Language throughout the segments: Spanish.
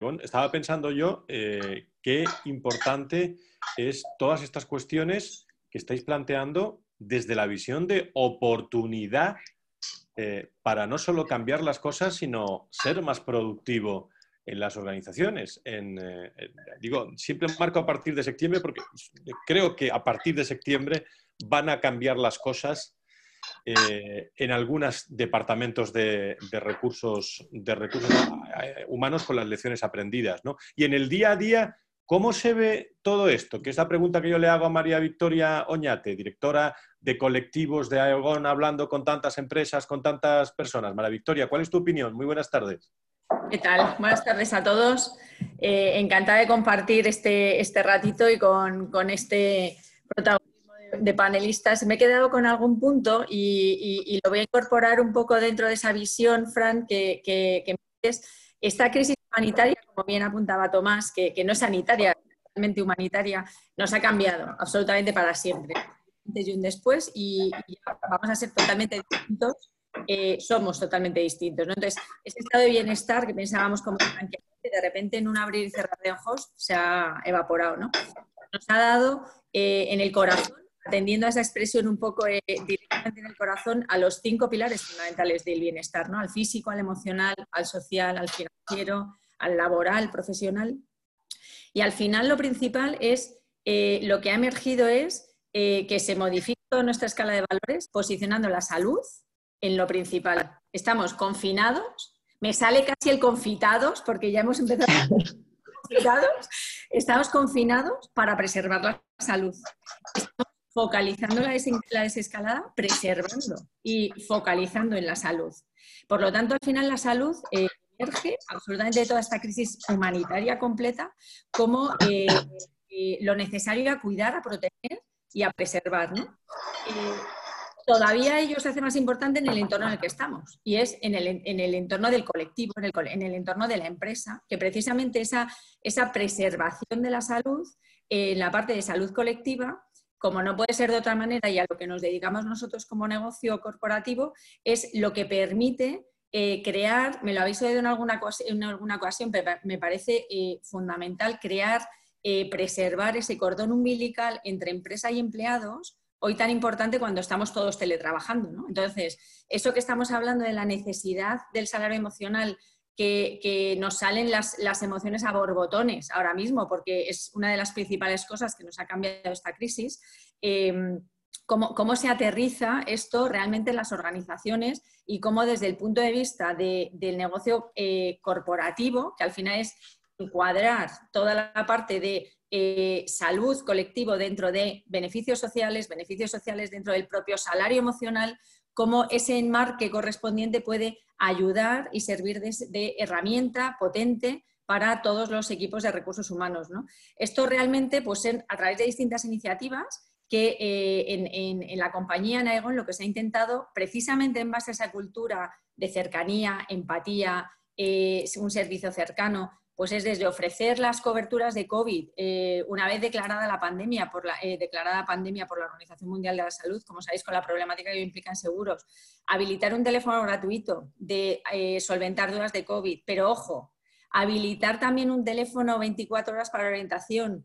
Estaba pensando yo qué importante es todas estas cuestiones que estáis planteando desde la visión de oportunidad para no solo cambiar las cosas, sino ser más productivo en las organizaciones. Digo, siempre marco a partir de septiembre porque creo que a partir de septiembre van a cambiar las cosas en algunos departamentos de recursos humanos con las lecciones aprendidas, ¿no? Y en el día a día, ¿cómo se ve todo esto? Que es la pregunta que yo le hago a María Victoria Oñate, directora de colectivos de Aegon, hablando con tantas empresas, con tantas personas. María Victoria, ¿cuál es tu opinión? Muy buenas tardes. ¿Qué tal? Buenas tardes a todos. Encantada de compartir este ratito y con este protagonismo de panelistas. Me he quedado con algún punto y lo voy a incorporar un poco dentro de esa visión, Fran, que es esta crisis humanitaria, como bien apuntaba Tomás, que no es sanitaria, realmente humanitaria, nos ha cambiado absolutamente para siempre. Antes y un después y vamos a ser totalmente distintos. Somos totalmente distintos, ¿no? Entonces, ese estado de bienestar que pensábamos como de repente en un abrir y cerrar de ojos se ha evaporado, ¿no? Nos ha dado en el corazón, atendiendo a esa expresión un poco directamente en el corazón, a los 5 pilares fundamentales del bienestar, ¿no? Al físico, al emocional, al social, al financiero, al laboral, profesional. Y al final lo principal es, lo que ha emergido es que se modifica toda nuestra escala de valores, posicionando la salud en lo principal. Estamos confinados, me sale casi el confitados, porque ya hemos empezado confitados. Estamos confinados para preservar la salud. Estamos focalizando la desescalada, preservando y focalizando en la salud. Por lo tanto, al final la salud emerge absolutamente de toda esta crisis humanitaria completa como lo necesario a cuidar, a proteger y a preservar, ¿no? Todavía ello se hace más importante en el entorno en el que estamos y es en el entorno del colectivo, en el entorno de la empresa, que precisamente esa preservación de la salud, en la parte de salud colectiva, como no puede ser de otra manera y a lo que nos dedicamos nosotros como negocio corporativo, es lo que permite crear, me lo habéis oído en alguna ocasión, pero me parece fundamental crear, preservar ese cordón umbilical entre empresa y empleados, hoy tan importante cuando estamos todos teletrabajando, ¿no? Entonces, eso que estamos hablando de la necesidad del salario emocional, que nos salen las emociones a borbotones ahora mismo, porque es una de las principales cosas que nos ha cambiado esta crisis, cómo se aterriza esto realmente en las organizaciones y cómo desde el punto de vista del negocio corporativo, que al final es encuadrar toda la parte de salud colectivo dentro de beneficios sociales dentro del propio salario emocional, cómo ese enmarque correspondiente puede ayudar y servir de herramienta potente para todos los equipos de recursos humanos, ¿no? Esto realmente, pues a través de distintas iniciativas que en la compañía, en Aegon, lo que se ha intentado, precisamente en base a esa cultura de cercanía, empatía, un servicio cercano, pues es desde ofrecer las coberturas de COVID, una vez declarada pandemia por la Organización Mundial de la Salud, como sabéis, con la problemática que implican seguros, habilitar un teléfono gratuito de solventar dudas de COVID, pero ojo, habilitar también un teléfono 24 horas para orientación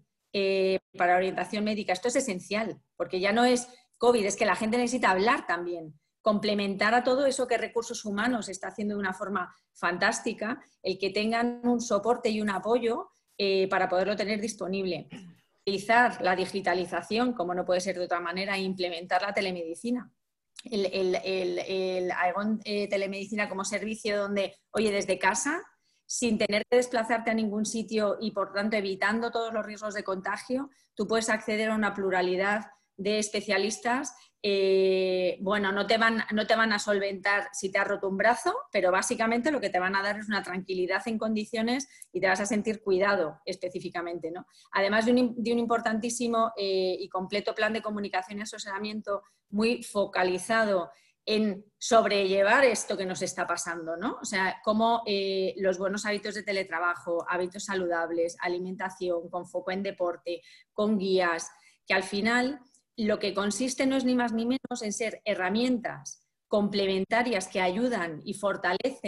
médica. Esto es esencial, porque ya no es COVID, es que la gente necesita hablar también. Complementar a todo eso que Recursos Humanos está haciendo de una forma fantástica, el que tengan un soporte y un apoyo para poderlo tener disponible. Utilizar la digitalización, como no puede ser de otra manera, e implementar la telemedicina. El Aegon Telemedicina como servicio donde, oye, desde casa, sin tener que desplazarte a ningún sitio y, por tanto, evitando todos los riesgos de contagio, tú puedes acceder a una pluralidad de especialistas. Bueno, no te van a solventar si te has roto un brazo, pero básicamente lo que te van a dar es una tranquilidad en condiciones y te vas a sentir cuidado específicamente, ¿no? Además de un importantísimo y completo plan de comunicación y asesoramiento muy focalizado en sobrellevar esto que nos está pasando, ¿no? O sea, cómo los buenos hábitos de teletrabajo, hábitos saludables, alimentación, con foco en deporte, con guías, que al final lo que consiste no es ni más ni menos en ser herramientas complementarias que ayudan y fortalecen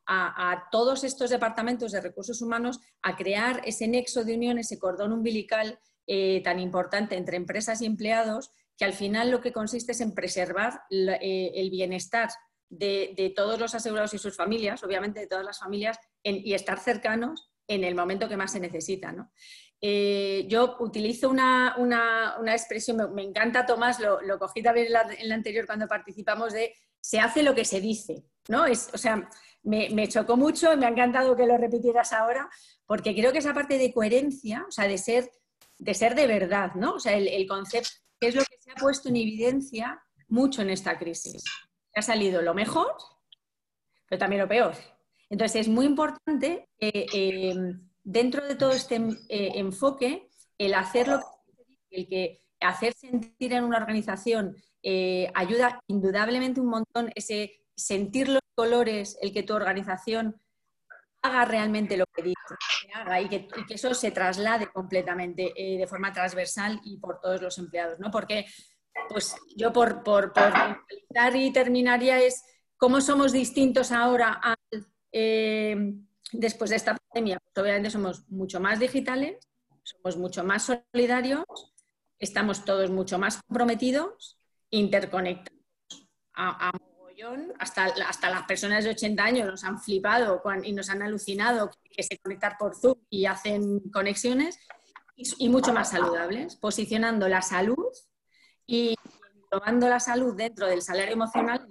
a todos estos departamentos de recursos humanos a crear ese nexo de unión, ese cordón umbilical tan importante entre empresas y empleados, que al final lo que consiste es en preservar el bienestar de todos los asegurados y sus familias, obviamente de todas las familias, y estar cercanos en el momento que más se necesita, ¿no? Yo utilizo una expresión, me encanta, Tomás, lo cogí también en la anterior cuando participamos, de se hace lo que se dice, ¿no? O sea, me chocó mucho y me ha encantado que lo repitieras ahora, porque creo que esa parte de coherencia, o sea, de ser de verdad, ¿no? O sea, el concepto, que es lo que se ha puesto en evidencia mucho en esta crisis. Ha salido lo mejor, pero también lo peor. Entonces, es muy importante dentro de todo este enfoque, el que hacer sentir en una organización ayuda indudablemente un montón, ese sentir los colores, el que tu organización haga realmente lo que dice, que haga, y que eso se traslade completamente de forma transversal y por todos los empleados, ¿no? Porque, pues yo por finalizar y terminaría es cómo somos distintos ahora después de esta pandemia. Pues obviamente somos mucho más digitales, somos mucho más solidarios, estamos todos mucho más comprometidos, interconectados a mogollón, hasta las personas de 80 años nos han flipado y nos han alucinado que se conectan por Zoom y hacen conexiones, y mucho más saludables, posicionando la salud y englobando la salud dentro del salario emocional.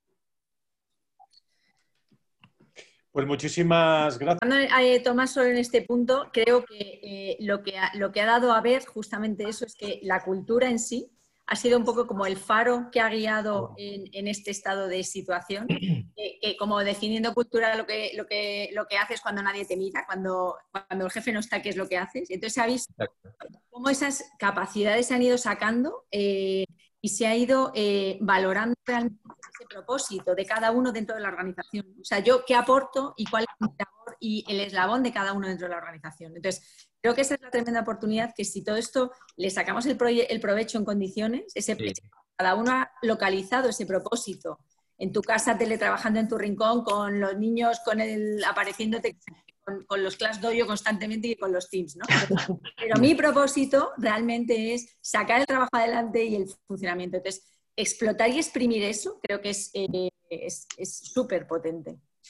Pues muchísimas gracias. Tomás, solo en este punto, creo que lo que ha dado a ver justamente eso es que la cultura en sí ha sido un poco como el faro que ha guiado en este estado de situación, que como definiendo cultura lo que haces cuando nadie te mira, cuando el jefe no está, ¿qué es lo que haces? Entonces se ha visto cómo esas capacidades se han ido sacando y se ha ido valorando realmente ese propósito de cada uno dentro de la organización. O sea, yo qué aporto y cuál es mi labor y el eslabón de cada uno dentro de la organización. Entonces, creo que esa es la tremenda oportunidad, que si todo esto le sacamos el provecho en condiciones, cada uno ha localizado ese propósito. En tu casa, teletrabajando en tu rincón, con los niños apareciéndote con los Class Dojo constantemente y con los Teams, ¿no? Pero mi propósito realmente es sacar el trabajo adelante y el funcionamiento. Entonces, explotar y exprimir eso creo que es súper potente.